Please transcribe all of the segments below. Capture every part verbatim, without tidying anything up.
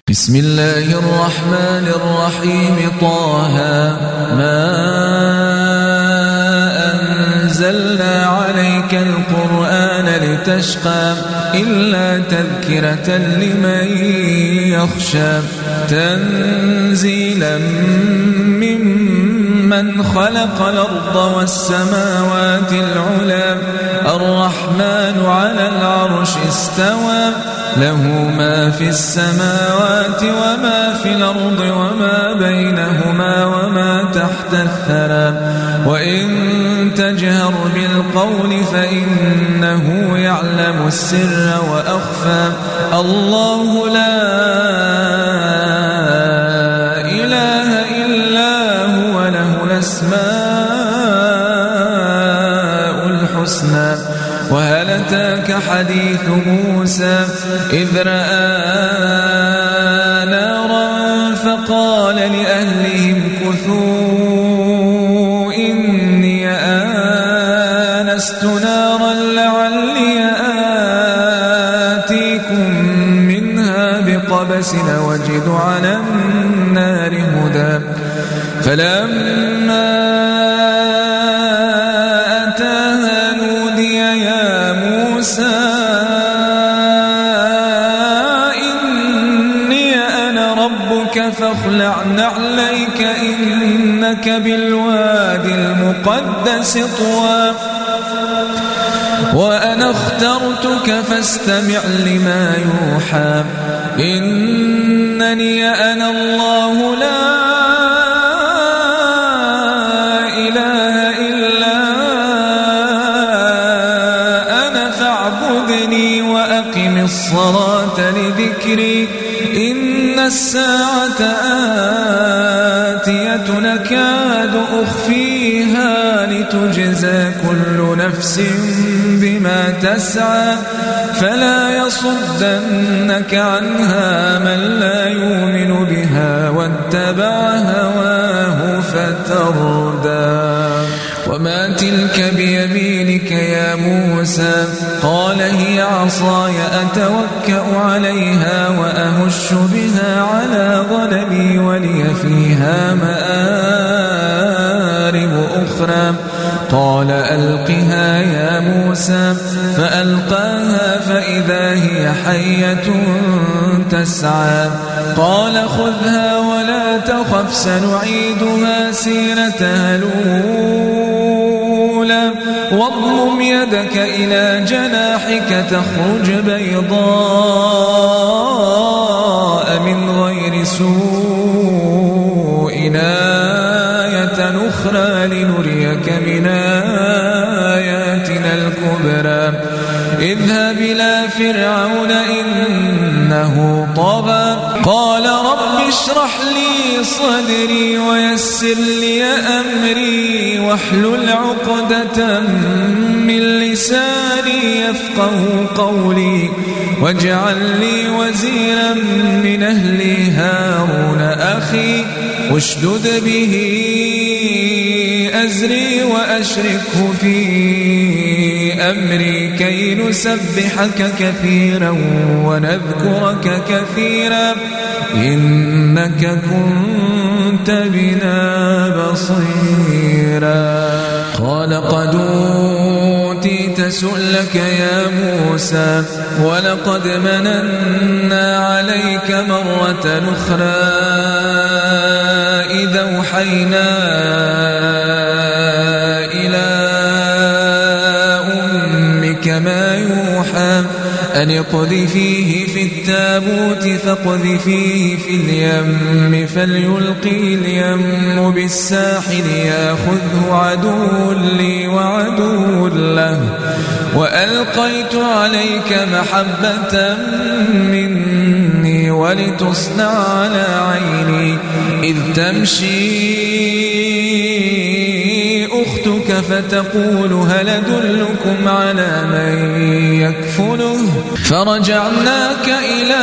بسم الله الرحمن الرحيم. طه ما أنزلنا عليك القرآن لتشقى إلا تذكرة لمن يخشى تنزيلا ممن خلق الأرض والسماوات العلى الرحمن على العرش استوى له ما في السماوات وما في الأرض وما بينهما وما تحت الثرى وإن تجهر بالقول فإنه يعلم السر وأخفى الله لا إله إلا هو له الأسماء الحسنى. وهل أتاك حديث موسى إذ رأى نارا فقال لأهلهم كثوا إني آنست نارا لعلي آتيكم منها بقبس وجد على النار هدى. فلما أتاها نودي يا موسى إني أنا ربك فاخلع نعليك إنك بالوادي المقدس طوى وأنا اخترتك فاستمع لما يوحى إنني أنا الله لا الصلاة لذكري إن الساعة آتية نكاد أخفيها لتجزى كل نفس بما تسعى فلا يصدنك عنها من لا يؤمن بها واتبع هواه فتردى. وما تلك بيمينك يا موسى قال هي عصاي أتوكأ عليها وأهش بها على غنمي ولي فيها مآرب أخرى قال ألقها يا موسى فألقاها فإذا هي حية تسعى قال خذها ولا تخف سنعيدها سيرتها الأولى واضمم يدك إلى جناحك تخرج بيضاء من غير سوء آية أخرى لنريك من آياتنا الكبرى اذهب إلى فرعون إنه طغى قال رب اشرح لي صدري ويسر لي أمري واحلل عقدة من لساني يفقه قولي واجعل لي وزيرا من أهلي هارون أخي واشدد به أزري وأشركه في أمري كي نسبحك كثيرا ونذكرك كثيرا إنك كنت بنا بصيرا. قال قد أوتيت سؤلك يا موسى ولقد مننا عليك مرة أخرى إذا أوحينا إلى أمك ما يوحى أن اقذفيه في التابوت فاقذفيه في اليم فليلقي اليم بالساحل ياخذه عدو لي وعدو له وألقيت عليك محبة مني ولتصنع على عيني إذ تمشي أختك فتقول هل أدلكم على من يكفله فرجعناك إلى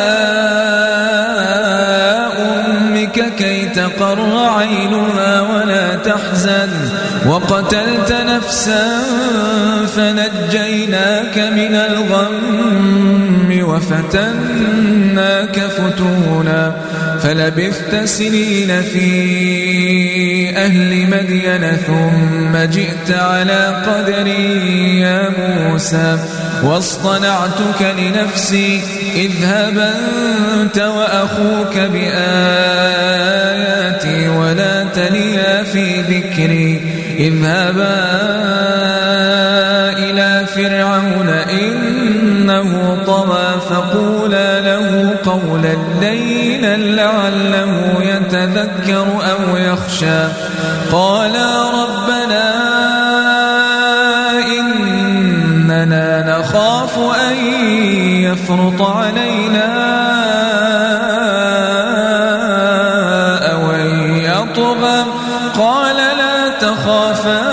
أمك كي تقر عينها ولا تحزن وقتلت نفسا فنجيناك من الغم وفتناك فتونا فلبثت سنين في أهل مدين ثم جئت على قدري يا موسى واصطنعتك لنفسي اذهب أنت وأخوك بآياتي ولا تنيا في ذكري اذهبا إلى فرعون إنه طغى فقولا له قولا لينا لعله يتذكر أو يخشى قالا ربنا إننا نخاف أن يفرط علينا أو أن يطغى قال لا تخافا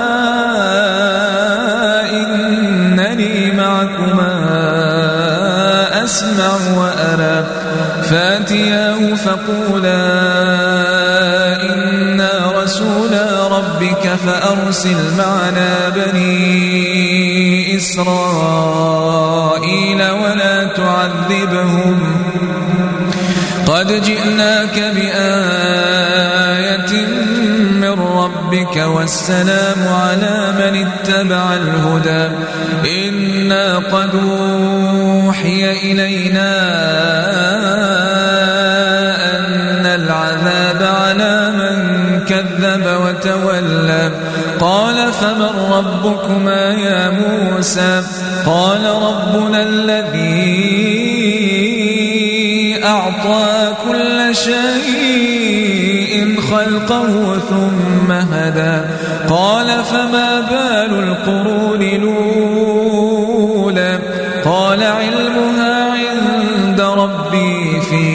إنني معكما أسمع وأرى فاتياه فقولا إنا رسولا ربك فأرسل معنا بني إسرائيل ولا تعذبهم قد جئناك بآية من ربك والسلام على من اتبع الهدى إنا قد أوحي إلينا أن العذاب على من كذب وتولى قال فمن ربكما يا موسى قال ربنا الذي أعطى كل شيء خلقه ثم هدى قال فما بال القرون الأولى قال علمها عند ربي في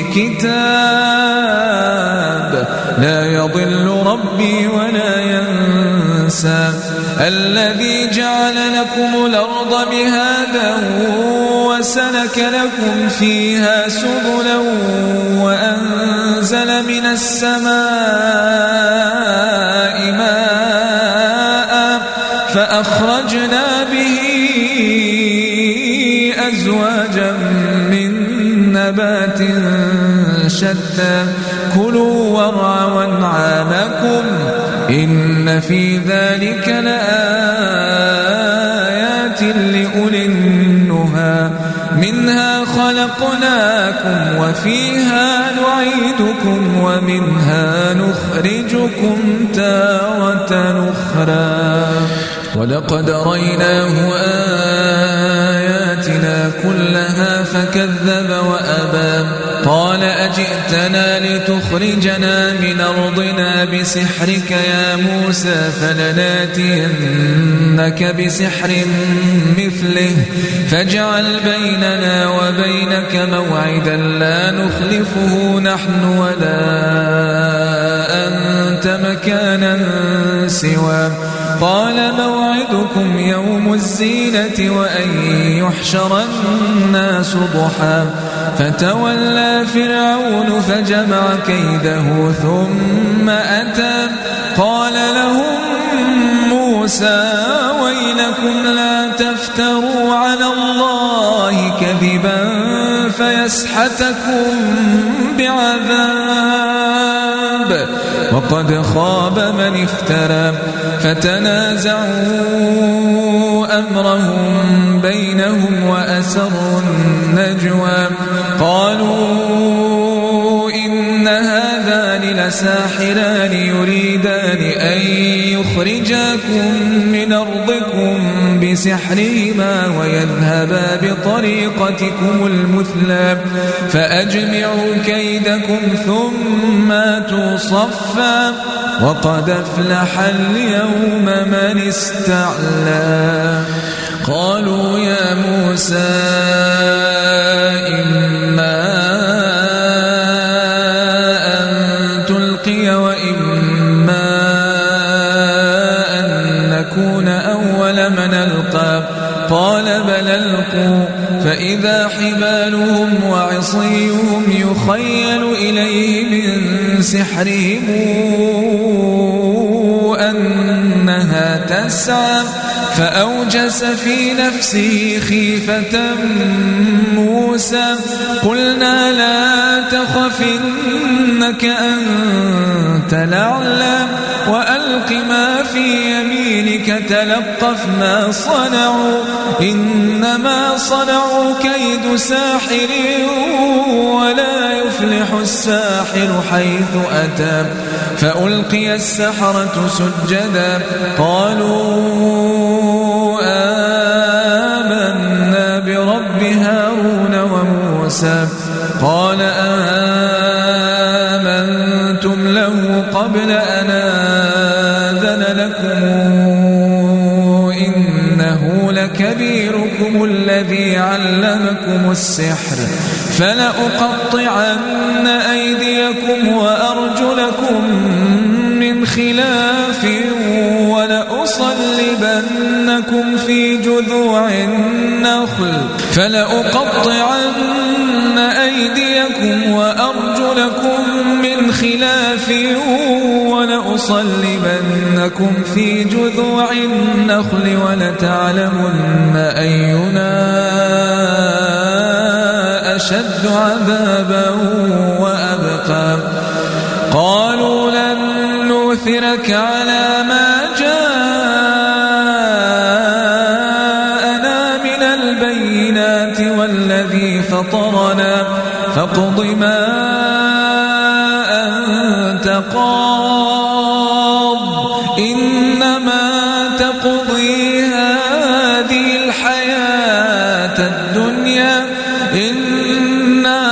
كتاب لا يضل ربي ولا ينسى الذي جعل لكم الأرض مهادا وسلك لكم فيها سبلا وأنزل من السماء ماء فأخرجنا به أزواجا من نبات شتى كلوا وارعوا أنعامكم إن في ذلك لآيات لأولي النهى منها خلقناكم وفيها نعيدكم ومنها نخرجكم تارة أخرى ولقد رأيناه آياتنا كلها فكذب وأبى قال أجئتنا لتخرجنا من أرضنا بسحرك يا موسى فلناتينك بسحر مثله فاجعل بيننا وبينك موعدا لا نخلفه نحن ولا أنت مكانا سوى قال موعدكم يوم الزينة وأن يحشر الناس ضحى فتولى فرعون فجمع كيده ثم أتى قال لهم موسى ويلكم لا تفتروا على الله كذبا فيسحتكم بعذاب وقد خاب من افترى فتنازعوا أمرهم بينهم وأسروا النجوى قالوا إن هذان لساحران يريدان أن يخرجاكم من أرضكم بسحرهما ويذهبا بطريقتكم المثلى فأجمعوا كيدكم ثم أتوا صفا وقد أفلح اليوم من استعلى قالوا يا موسى إما أن تلقي وإما أن نكون أول من ألقى قال بل ألقوا فإذا حبالهم وعصيهم يخيل إليه من سحرهم أنها تسعى فأوجس في نفسه خيفة موسى قلنا لا تخف إنك أنت الأعلى وألق ما في يمينك تلقف ما صنعوا إنما صنعوا كيد ساحر ولا يفلح الساحر حيث أتى فألقي السحرة سجدا قالوا آمنا برب هارون وموسى قال آمنتم له قبل أن آذن لكم إنه لكبيركم الذي علمكم السحر فلأقطعن أيديكم وأرجلكم من خلاف ولأصلبنكم في جذوع النخل فلأقطعن أيديكم وأرجلكم من خلاف ولأصلبنكم في جذوع النخل ولتعلمن أينا أشد عذابا وأبقى قالوا لن نؤثرك على ما جاءنا من البينات والذي فطرنا فاقض ما أنت قاض إنما تقضي هذه الحياة الدنيا إنا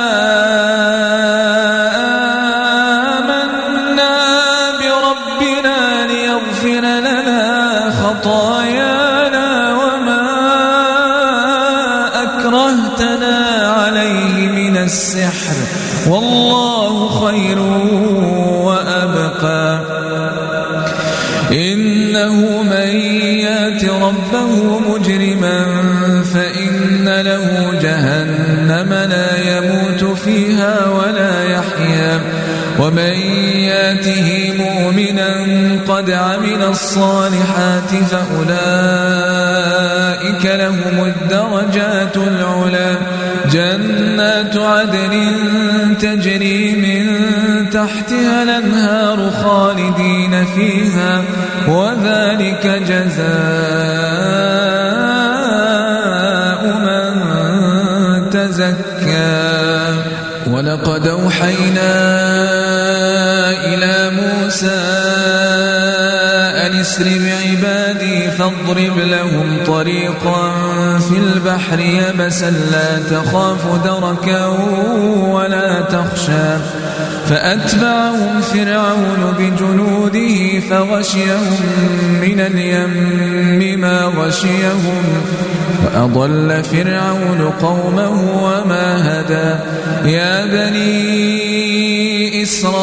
آمنا بربنا ليغفر لنا خطايانا وما أكرهتنا عليه من السحر والله خير وأبقى إنه من يات ربه مجرما فإن له جهنم لا يموت فيها ولا يحيا ومن ياته مؤمنا قد عمل الصالحات فأولئك لهم الدرجات العلى جنات عدن تجري من تحتها الأنهار خالدين فيها وذلك جزاء من تزكى ولقد أوحينا إلى موسى أن اسر بعبادي فاضرب لهم طريقا في البحر يبسا لا تخاف دركا ولا تخشى فأتبعهم فرعون بجنوده فغشيهم من اليم ما غشيهم وأضل فرعون قومه وما هدى يا بني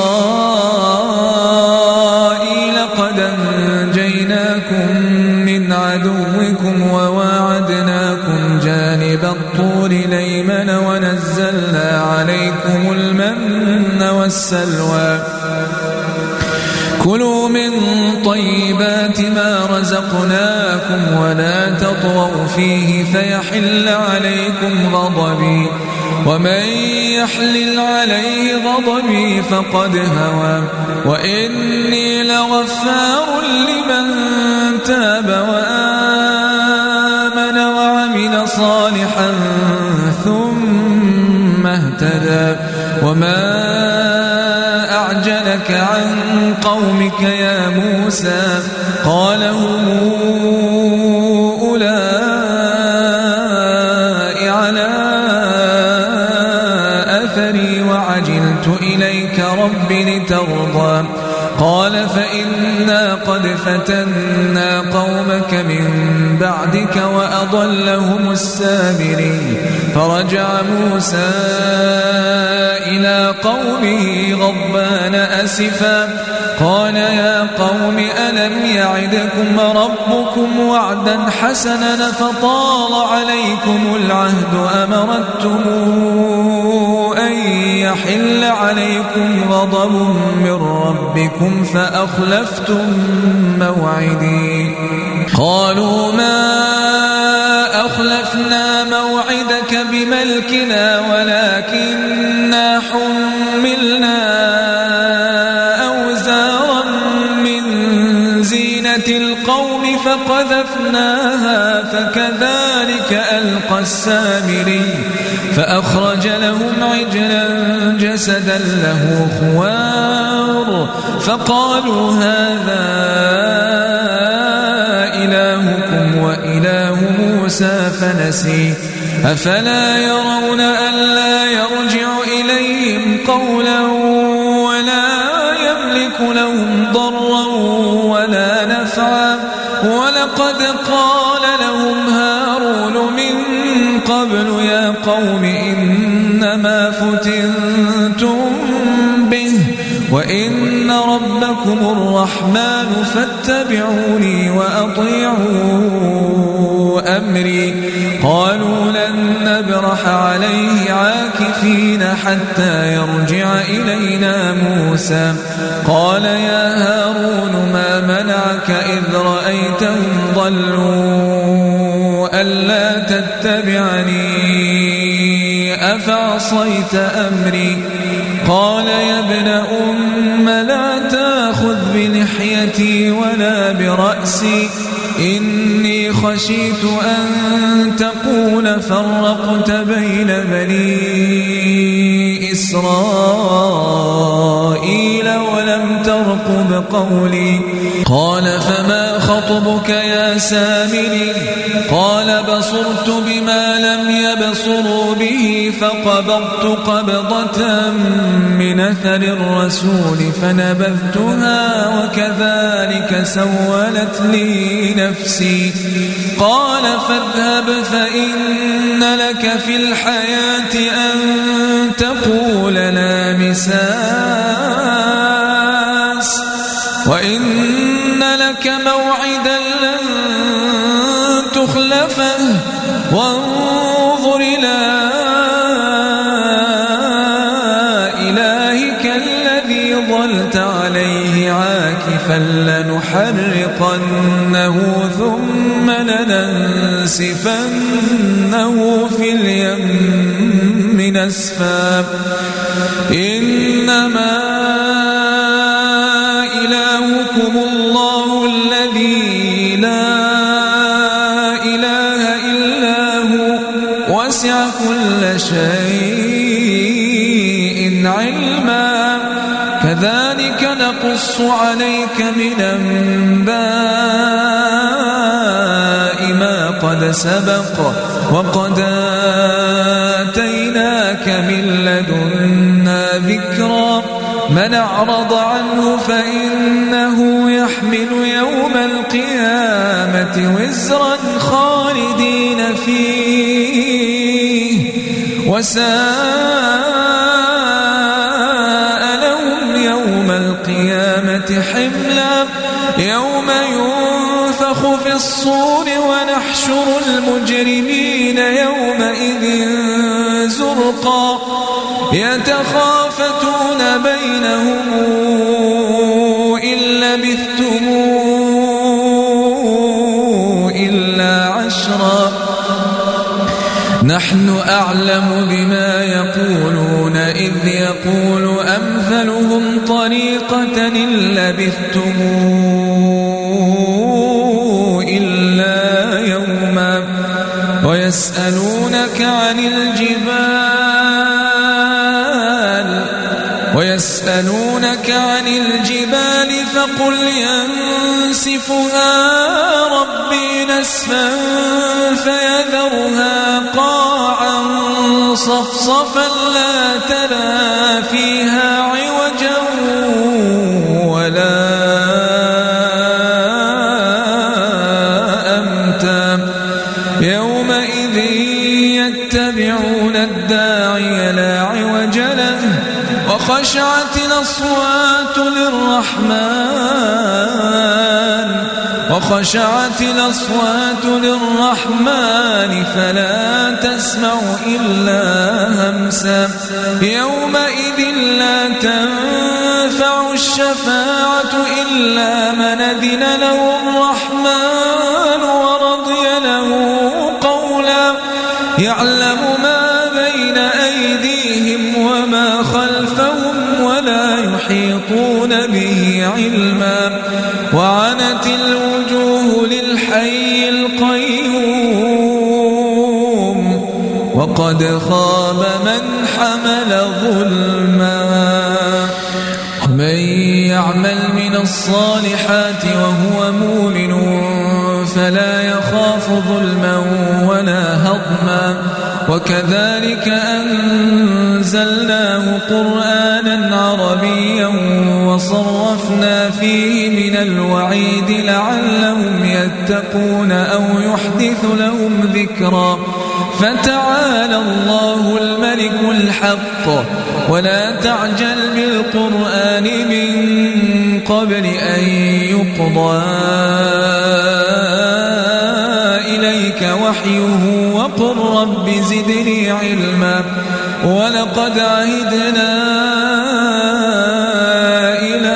إسرائيل قد أنجيناكم من عدوكم وواعدناكم جانب الطور الأيمن ونزلنا عليكم المن والسلوى كلوا من طيبات ما رزقناكم ولا تطغوا فيه فيحل عليكم غضبي ومن يحلل عليه غضبي فقد هوى وإني لغفار لمن تاب وآمن وعمل صالحا ثم اهتدى وما أعجلك عن قومك يا موسى قال هم أولئك على أثري وعجلت إليك رب لترضى قال فإنا قد فتنا قومك من بعدك وأضلهم السامري فرجع موسى إلى قومه غضبان أسفا قال يا قوم ألم يعدكم ربكم وعدا حسنا فطال عليكم العهد أمرتم أن يحل عليكم غضب من ربكم فأخلفتم موعدي قالوا ما أخلفنا موعدك بملكنا ولكننا حملنا أوزارا من زينة القوم فقذفناها فكذلك ألقى السامري فأخرج لهم عجلا جسدا له خوار فقالوا هذا إلهكم وإله موسى فنسي أفلا يرون ألا يرجع إليهم قولا ولا يملك لهم ضرا ولا نفعا ولقد قال لهم هارون من قبل يا قوم إنما فتنتم به وإن ربكم الرحمن فاتبعوني وأطيعوا أمري قالوا لن نبرح عليه عاكفين حتى يرجع إلينا موسى قال يا هارون ما منعك إذ رأيتهم ضلوا ألا تتبعني أفعصيت أمري قال يا ابن أم لا تأخذ بلحيتي ولا برأسي إني خشيت أن تقول فرقت بين بني إسرائيل ولم ترقب قولي قال فما خطبك يا سامري قال بصرت بما لم يبصروا به فقبضت قبضة من أثر الرسول فنبذتها وكذلك سولت لي نفسي قال فاذهب فإن لك في الحياة أن تقول لا مساس وإن لك موعدا لن تخلفه وانظر إلى إلهك الذي ظلت عليه عاكفا لنحرقنه ثم لننسفنه في اليم نسفا إنما إلهكم الله الذي لا إله إلا هو وسع كل شيء علما كذلك نقص عليك من أنباء ما قد سبق وقد آتيناك من لدنا ذكرا من أعرض عنه فإنه يحمل يوم القيامة وزرا خالدين فيه وساء لهم يوم القيامة حملا يوم ينفخ في الصور ونحشر المجرمين يومئذ زرقا يتخافتون بينهم إن لبثتم إلا عشرا نحن أعلم بما يقولون إذ يقول أمثلهم طريقة إن لبثتم إلا يوما ويسألونك عن الجبال ويسألونك عن الجبال فقل ينسفها ربي نسفا فيذرها قاعا صفصفا لا ترى فيها عوجا ولا أمتا يومئذ يتبعون الداعي لا عوج له وخشعت الأصوات للرحمن وخشعت الأصوات للرحمن فلا تسمع إلا همسا يومئذ لا تنفع الشفاعة إلا من أذن له الرحمن ورضي له قولا يعلم ما بين أيديهم وما خلفهم ولا يحيطون به علما وعنت الوجوه للحي القيوم وقد خاب من حمل ظلما من يعمل من الصالحات وهو مؤمن فلا يخاف ظلما ولا هضما وكذلك أنزلناه قرآنا عربيا وصرفنا فيه من الوعيد لعلهم يتقون أو يحدث لهم ذكرا فتعالى الله الملك الحق ولا تعجل بالقرآن من قبل أن يقضى إليك وحيه وقل رب زدني علما ولقد عهدنا إلى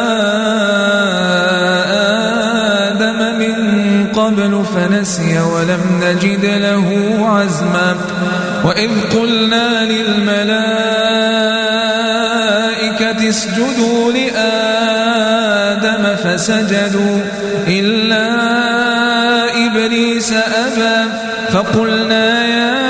آدم من قبل فنسي ولم نجد له عزما وإذ قلنا للملائكة اسجدوا لآدم فسجدوا إلا إبليس أبى فقلنا يا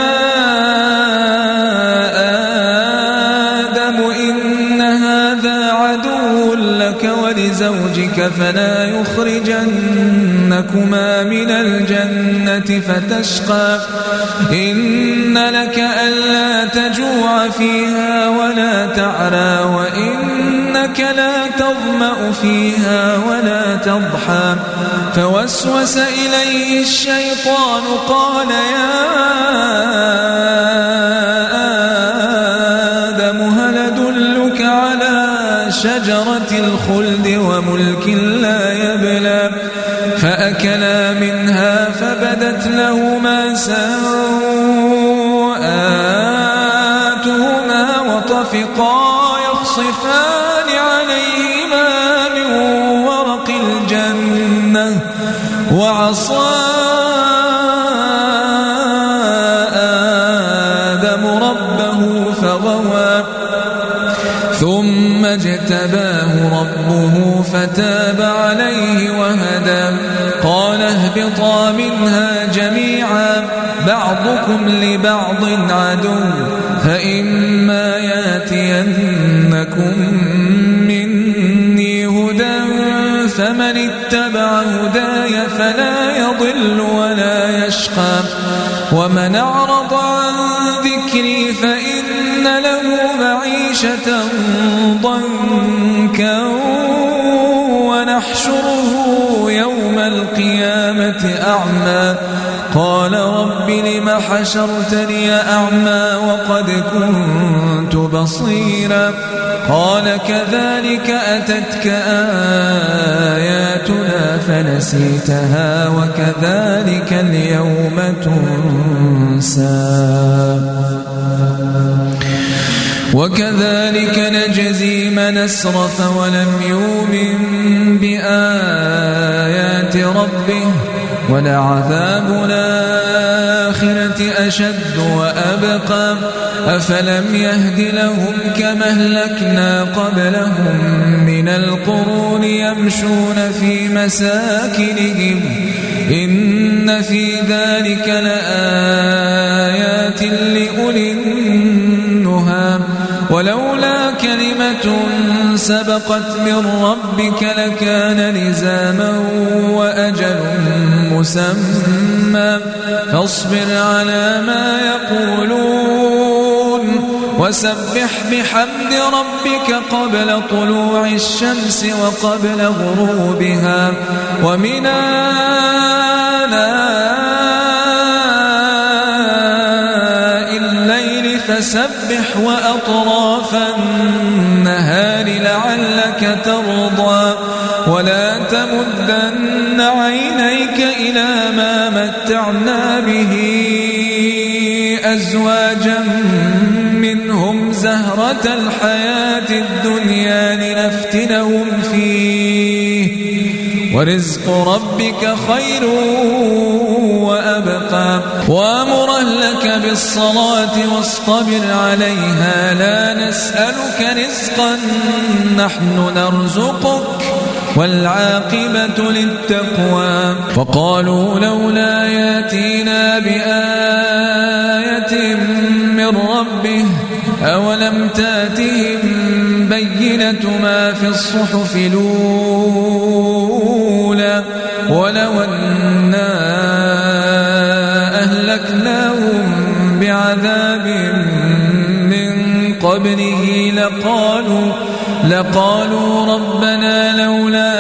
آدم إن هذا عدو لك ولزوجك فلا يخرجنكما من الجنة فتشقى إن لك ألا تجوع فيها ولا تعرى وإنك لا تظمأ فيها ولا تضحى فوسوس إليه الشيطان قال يا آدم هل أدلك على شجرة الخلد وملك لا يبلى فأكلا منها فبدت لهما سوآتهما وطفقا يخصفان عليهما من ورق الجنة وعصى آدم ربه فغوى ثم اجتباه ربه فتاب عليه وهدى قال اهبطا منها جميعا بعضكم لبعض عدو فإما ياتينكم مني هدى فمن اتبع هداي فلا يضل ولا يشقى ومن أعرض عن ذكري فإن له معيشة ضنكا ونحشره يوم القيامة أعمى قال رب لم حشرتني أعمى وقد كنت بصيرا قال كذلك أتتك آياتنا فنسيتها وكذلك اليوم تنسى وكذلك نجزي من أسرف ولم يؤمن بآيات ربه ولعذاب الآخرة أشد وأبقى أفلم يهد لهم كما أهلكنا قبلهم من القرون يمشون في مساكنهم إن في ذلك لآيات لأولي النهى ولولا كلمة سبقت من ربك لكان لزاما وأجل مسمى فاصبر على ما يقولون وسبح بحمد ربك قبل طلوع الشمس وقبل غروبها ومن آناء الليل فسبح وأطراف النهار لعلك ترضى ولا تمدن عينيك إلى ما متعنا به أزواجا منهم زهرة الحياة الدنيا لنفتنهم فيه ورزق ربك خير وأبقى وأمر لك بالصلاة واصطبر عليها لا نسألك رزقا نحن نرزقك والعاقبة للتقوى وقالوا لولا ياتينا بآية من ربه أولم تاتهم بينة ما في الصحف الأولى ولو أنا أهلكناهم بعذاب من قبله لقالوا لقالوا ربنا لولا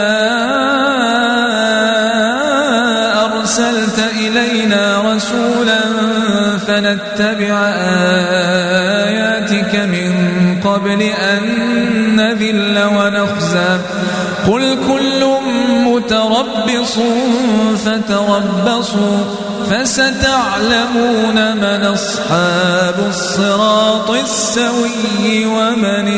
أرسلت إلينا رسولا فنتبع آياتك من قبل أن نذل ونخزى قل كل متربص فتربصوا فستعلمون من أصحاب الصراط السوي ومن